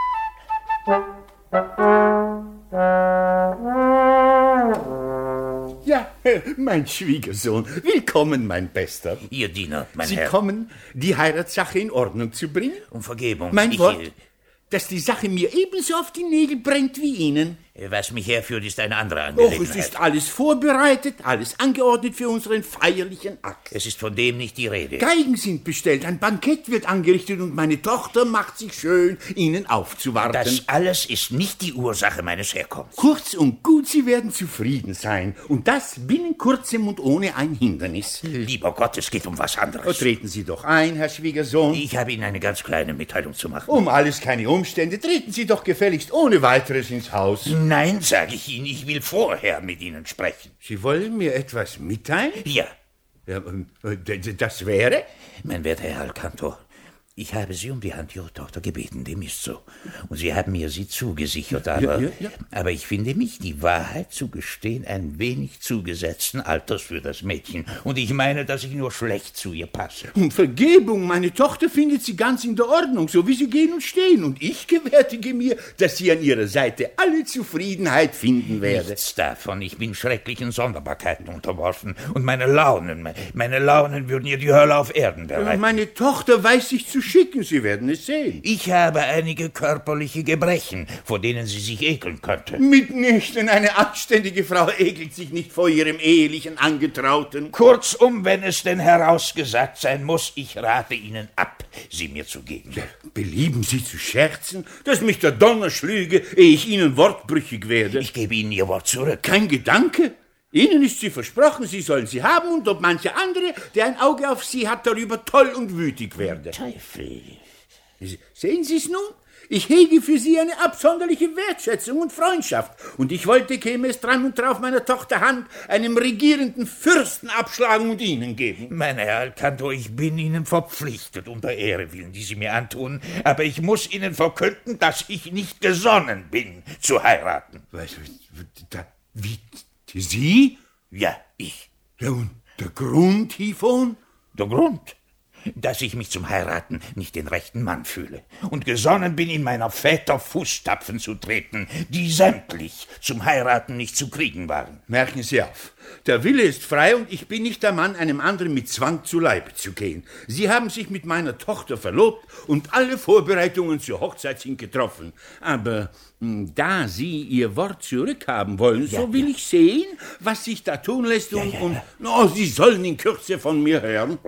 Ja, mein Schwiegersohn, willkommen, mein Bester. Ihr Diener, mein Sie Herr. kommen, die Heiratssache in Ordnung zu bringen? Um Vergebung. Mein ich, Wort, äh, dass die Sache mir ebenso auf die Nägel brennt wie Ihnen. Was mich herführt, ist eine andere Och, Angelegenheit. es ist alles vorbereitet, alles angeordnet für unseren feierlichen Akt. Es ist von dem nicht die Rede. Geigen sind bestellt, ein Bankett wird angerichtet und meine Tochter macht sich schön, Ihnen aufzuwarten. Das alles ist nicht die Ursache meines Herkommens. Kurz und gut, Sie werden zufrieden sein. Und das binnen kurzem und ohne ein Hindernis. Lieber Gott, es geht um was Oh, anderes. treten Sie doch ein, Herr Schwiegersohn. Ich habe Ihnen eine ganz kleine Mitteilung zu machen. Um alles keine Umstände, treten Sie doch gefälligst ohne weiteres ins Haus. Nein, sage ich Ihnen, ich will vorher mit Ihnen sprechen. Sie wollen mir etwas mitteilen? Ja, Ja, ähm, d- d- das wäre? mein werter Herr Alcantor, ich habe Sie um die Hand Ihrer Tochter gebeten, dem ist so. Und Sie haben mir sie zugesichert, aber, ja, ja. aber ich finde mich, die Wahrheit zu gestehen, ein wenig zugesetzten Alters für das Mädchen. Und ich meine, dass ich nur schlecht zu ihr passe. Um Vergebung, meine Tochter findet Sie ganz in der Ordnung, so wie Sie gehen und stehen. Und ich gewärtige mir, dass sie an Ihrer Seite alle Zufriedenheit finden werde. Nichts davon. Ich bin schrecklichen Sonderbarkeiten unterworfen. Und meine Launen, meine Launen würden ihr die Hölle auf Erden bereiten. Meine Tochter weiß sich zu schicken, Sie werden es sehen. Ich habe einige körperliche Gebrechen, vor denen sie sich ekeln könnte. Mitnichten, eine anständige Frau ekelt sich nicht vor ihrem ehelichen Angetrauten. Kurzum, wenn es denn herausgesagt sein muss, ich rate Ihnen ab, sie mir zu geben. Ja, belieben Sie zu scherzen, dass mich der Donner schlüge, ehe ich Ihnen wortbrüchig werde? Ich gebe Ihnen Ihr Wort zurück. Kein Gedanke. Ihnen ist sie versprochen, Sie sollen sie haben, und ob mancher andere, der ein Auge auf Sie hat, darüber toll und wütig werde. Teufel. Sehen Sie es nun? Ich hege für Sie eine absonderliche Wertschätzung und Freundschaft, und ich wollte, käme es dran und drauf, meiner Tochter Hand einem regierenden Fürsten abschlagen und Ihnen geben. Mein Herr Alcantor, ich bin Ihnen verpflichtet, um der Ehre willen, die Sie mir antun, aber ich muss Ihnen verkünden, dass ich nicht gesonnen bin, zu heiraten. Was, da, wie, Sie? Ja, ich. Ja, und der Grund hiervon? Der Grund? Dass ich mich zum Heiraten nicht den rechten Mann fühle und gesonnen bin, in meiner Väter Fußstapfen zu treten, die sämtlich zum Heiraten nicht zu kriegen waren. Merken Sie auf, der Wille ist frei, und ich bin nicht der Mann, einem anderen mit Zwang zu Leibe zu gehen. Sie haben sich mit meiner Tochter verlobt, und alle Vorbereitungen zur Hochzeit sind getroffen. Aber mh, da Sie Ihr Wort zurückhaben wollen, ja, so will ja. ich sehen, was sich da tun lässt, und, ja, ja, ja. und no, Sie sollen in Kürze von mir hören.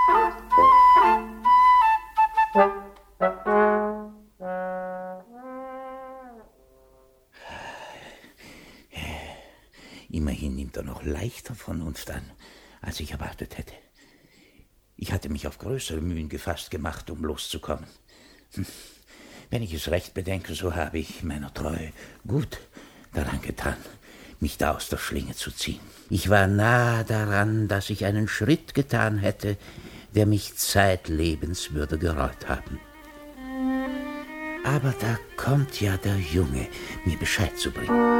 Immerhin nimmt er noch leichter Vernunft an, als ich erwartet hätte. Ich hatte mich auf größere Mühen gefasst gemacht, um loszukommen. Hm. Wenn ich es recht bedenke, so habe ich meiner Treue gut daran getan, mich da aus der Schlinge zu ziehen. Ich war nahe daran, dass ich einen Schritt getan hätte, der mich zeitlebens würde gereut haben. Aber da kommt ja der Junge, mir Bescheid zu bringen.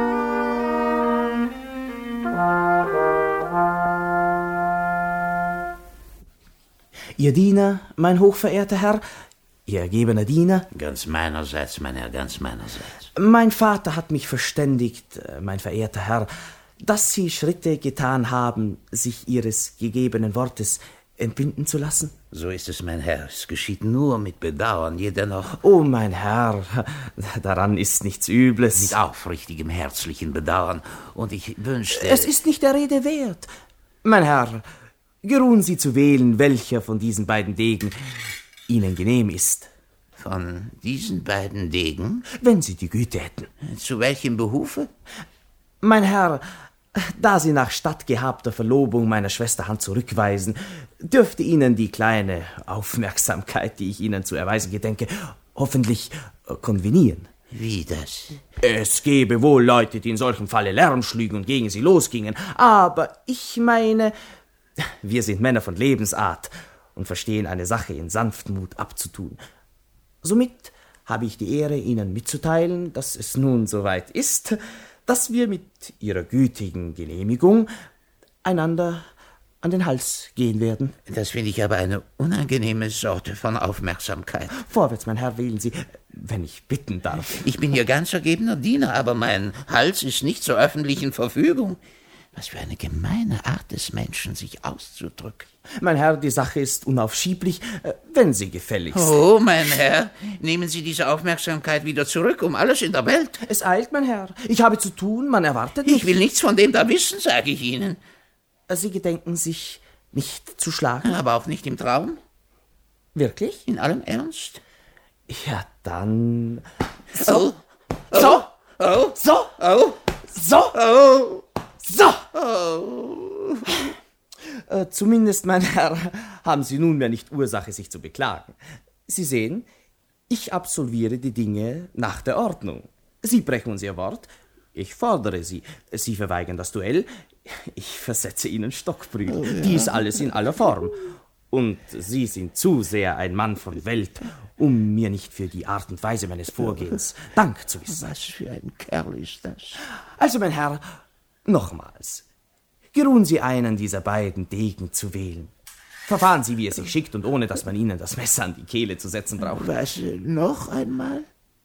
Ihr Diener, mein hochverehrter Herr, Ihr ergebener Diener. Ganz meinerseits, mein Herr, ganz meinerseits. Mein Vater hat mich verständigt, mein verehrter Herr, dass Sie Schritte getan haben, sich Ihres gegebenen Wortes entbinden zu lassen. So ist es, mein Herr. Es geschieht nur mit Bedauern, jedennoch. Oh, mein Herr, daran ist nichts Übles. Mit aufrichtigem, herzlichen Bedauern. Und ich wünschte... Es ist nicht der Rede wert. Mein Herr, geruhen Sie zu wählen, welcher von diesen beiden Degen Ihnen genehm ist. Von diesen beiden Degen? Wenn Sie die Güte hätten. Zu welchem Behufe? Mein Herr, da Sie nach stattgehabter Verlobung meiner Schwester Hand zurückweisen, dürfte Ihnen die kleine Aufmerksamkeit, die ich Ihnen zu erweisen gedenke, hoffentlich konvenieren. Wie das? Es gäbe wohl Leute, die in solchem Falle Lärm schlügen und gegen Sie losgingen, aber ich meine, wir sind Männer von Lebensart und verstehen eine Sache in Sanftmut abzutun. Somit habe ich die Ehre, Ihnen mitzuteilen, dass es nun soweit ist, dass wir mit Ihrer gütigen Genehmigung einander an den Hals gehen werden. Das finde ich aber eine unangenehme Sorte von Aufmerksamkeit. Vorwärts, mein Herr, wählen Sie, wenn ich bitten darf. Ich bin Ihr ganz ergebener Diener, aber mein Hals ist nicht zur öffentlichen Verfügung. Was für eine gemeine Art des Menschen, sich auszudrücken. Mein Herr, die Sache ist unaufschieblich, wenn Sie gefälligst. Oh, mein Herr, nehmen Sie diese Aufmerksamkeit wieder zurück, um alles in der Welt. Es eilt, mein Herr. Ich habe zu tun, man erwartet mich. Ich will nichts von dem da wissen, sage ich Ihnen. Sie gedenken, sich nicht zu schlagen? Aber auch nicht im Traum. Wirklich? In allem Ernst? Ja, dann... So. Oh. So. Oh. So. Oh. So. Oh. So. Oh. Äh, zumindest, mein Herr, haben Sie nunmehr nicht Ursache, sich zu beklagen. Sie sehen, ich absolviere die Dinge nach der Ordnung. Sie brechen uns Ihr Wort, ich fordere Sie. Sie verweigern das Duell, ich versetze Ihnen Stockprügel. Oh, ja. Dies alles in aller Form. Und Sie sind zu sehr ein Mann von Welt, um mir nicht für die Art und Weise meines Vorgehens Dank zu wissen. Was für ein Kerl ist das? Also, mein Herr, nochmals. Geruhen Sie einen dieser beiden Degen zu wählen. Verfahren Sie, wie es sich schickt, und ohne, dass man Ihnen das Messer an die Kehle zu setzen braucht. Was, noch einmal?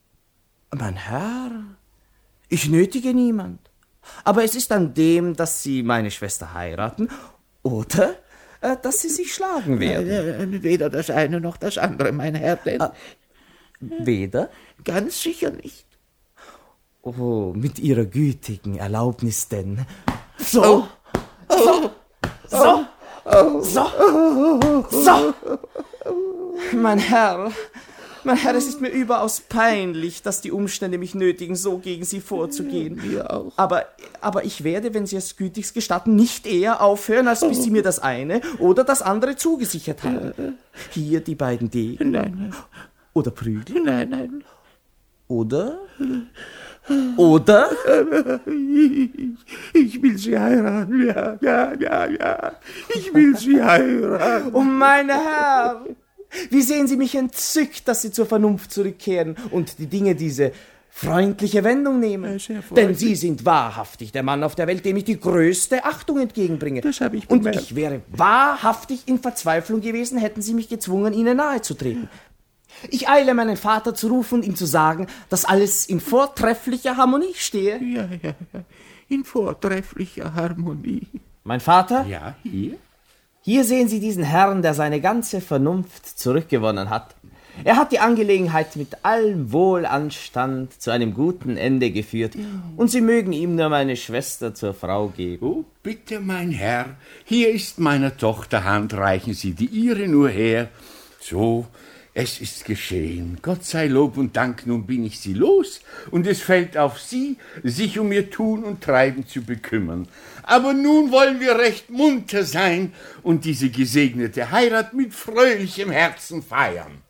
Mein Herr, ich nötige niemand. Aber es ist an dem, dass Sie meine Schwester heiraten, oder äh, dass Sie sich schlagen werden. Weder das eine noch das andere, mein Herr, denn... Äh, weder? Ganz sicher nicht. Oh, mit Ihrer gütigen Erlaubnis denn. So, so, so, so, so. Mein Herr, mein Herr, es ist mir überaus peinlich, dass die Umstände mich nötigen, so gegen Sie vorzugehen. Mir auch. Aber, aber ich werde, wenn Sie es gütigst gestatten, nicht eher aufhören, als bis Sie mir das eine oder das andere zugesichert haben. Hier die beiden Degen. Nein. Oder Prügel. Nein, nein. Oder? Oder? Ich, ich will Sie heiraten, ja, ja, ja, ja. Ich will Sie heiraten. Oh, mein Herr! Wie sehen Sie mich entzückt, dass Sie zur Vernunft zurückkehren und die Dinge diese freundliche Wendung nehmen. Denn Sie sind wahrhaftig der Mann auf der Welt, dem ich die größte Achtung entgegenbringe. Das habe ich Und bemerkt. ich wäre wahrhaftig in Verzweiflung gewesen, hätten Sie mich gezwungen, Ihnen nahezutreten. Ich eile, meinen Vater zu rufen und ihm zu sagen, dass alles in vortrefflicher Harmonie stehe. Ja, ja, ja. In vortrefflicher Harmonie. Mein Vater? Ja, hier? Hier sehen Sie diesen Herrn, der seine ganze Vernunft zurückgewonnen hat. Er hat die Angelegenheit mit allem Wohlanstand zu einem guten Ende geführt. Und Sie mögen ihm nur meine Schwester zur Frau geben. Oh, bitte, mein Herr, hier ist meiner Tochter Hand, reichen Sie die Ihre nur her. So, es ist geschehen. Gott sei Lob und Dank, nun bin ich sie los, und es fällt auf Sie, sich um ihr Tun und Treiben zu bekümmern. Aber nun wollen wir recht munter sein und diese gesegnete Heirat mit fröhlichem Herzen feiern.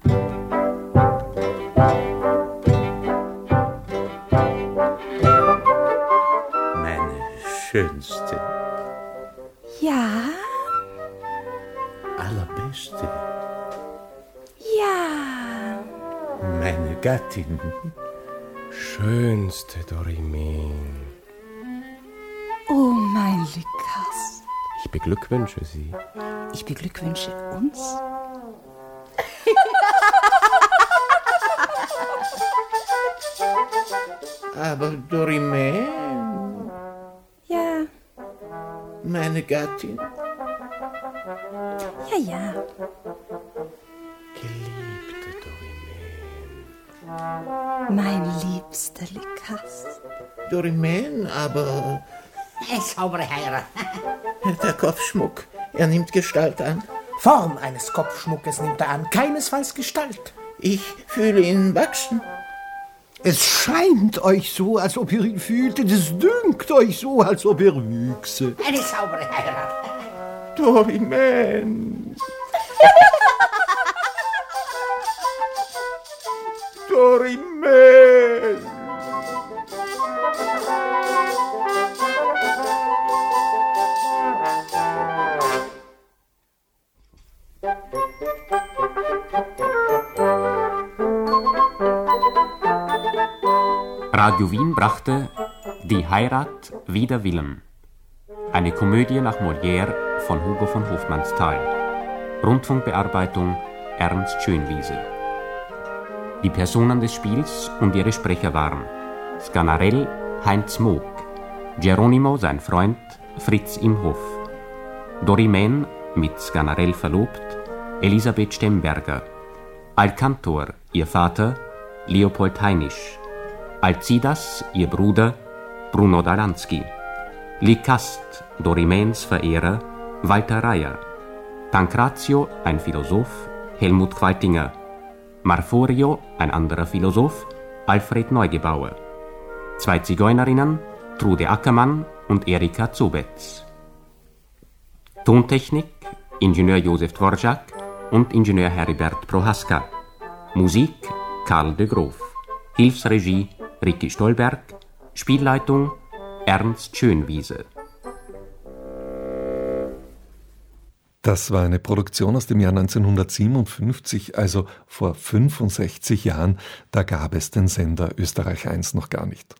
Meine Schönste. Ja? Allerbeste. Ja. Meine Gattin. Schönste Dorimen. Oh, mein Lykas. Ich beglückwünsche Sie. Ich beglückwünsche uns. Aber Dorimen, Ja. meine Gattin, Ja, ja. Geliebte Dorimen. Mein liebster Lykas. Dorimen, aber Eine saubere Heirat. der Kopfschmuck, er nimmt Gestalt an. Form eines Kopfschmuckes nimmt er an, keinesfalls Gestalt. Ich fühle ihn wachsen. Es scheint euch so, als ob ihr ihn fühltet. Es dünkt euch so, als ob er wüchse. Eine saubere Heirat. Dorimen. Dorimen. Radio Wien brachte Die Heirat wider Willen. Eine Komödie nach Molière von Hugo von Hofmannsthal. Rundfunkbearbeitung Ernst Schönwiese. Die Personen des Spiels und ihre Sprecher waren Sganarelle Heinz Moog, Geronimo sein Freund Fritz Imhoff, Dorimen mit Sganarelle verlobt Elisabeth Stemberger, Alcantor ihr Vater Leopold Heinisch, Alcidas ihr Bruder Bruno Dalansky, Lycast Dorimens Verehrer Walter Reier, Pancrazio ein Philosoph Helmut Qualtinger, Marforio ein anderer Philosoph Alfred Neugebauer, zwei Zigeunerinnen Trude Ackermann und Erika Zobetz. Tontechnik Ingenieur Josef Dvorak und Ingenieur Heribert Prohaska. Musik Karl de Grof. Hilfsregie Ricky Stolberg. Spielleitung Ernst Schönwiese. Das war eine Produktion aus dem Jahr neunzehnhundertsiebenundfünfzig, also vor fünfundsechzig Jahren. Da gab es den Sender Österreich eins noch gar nicht.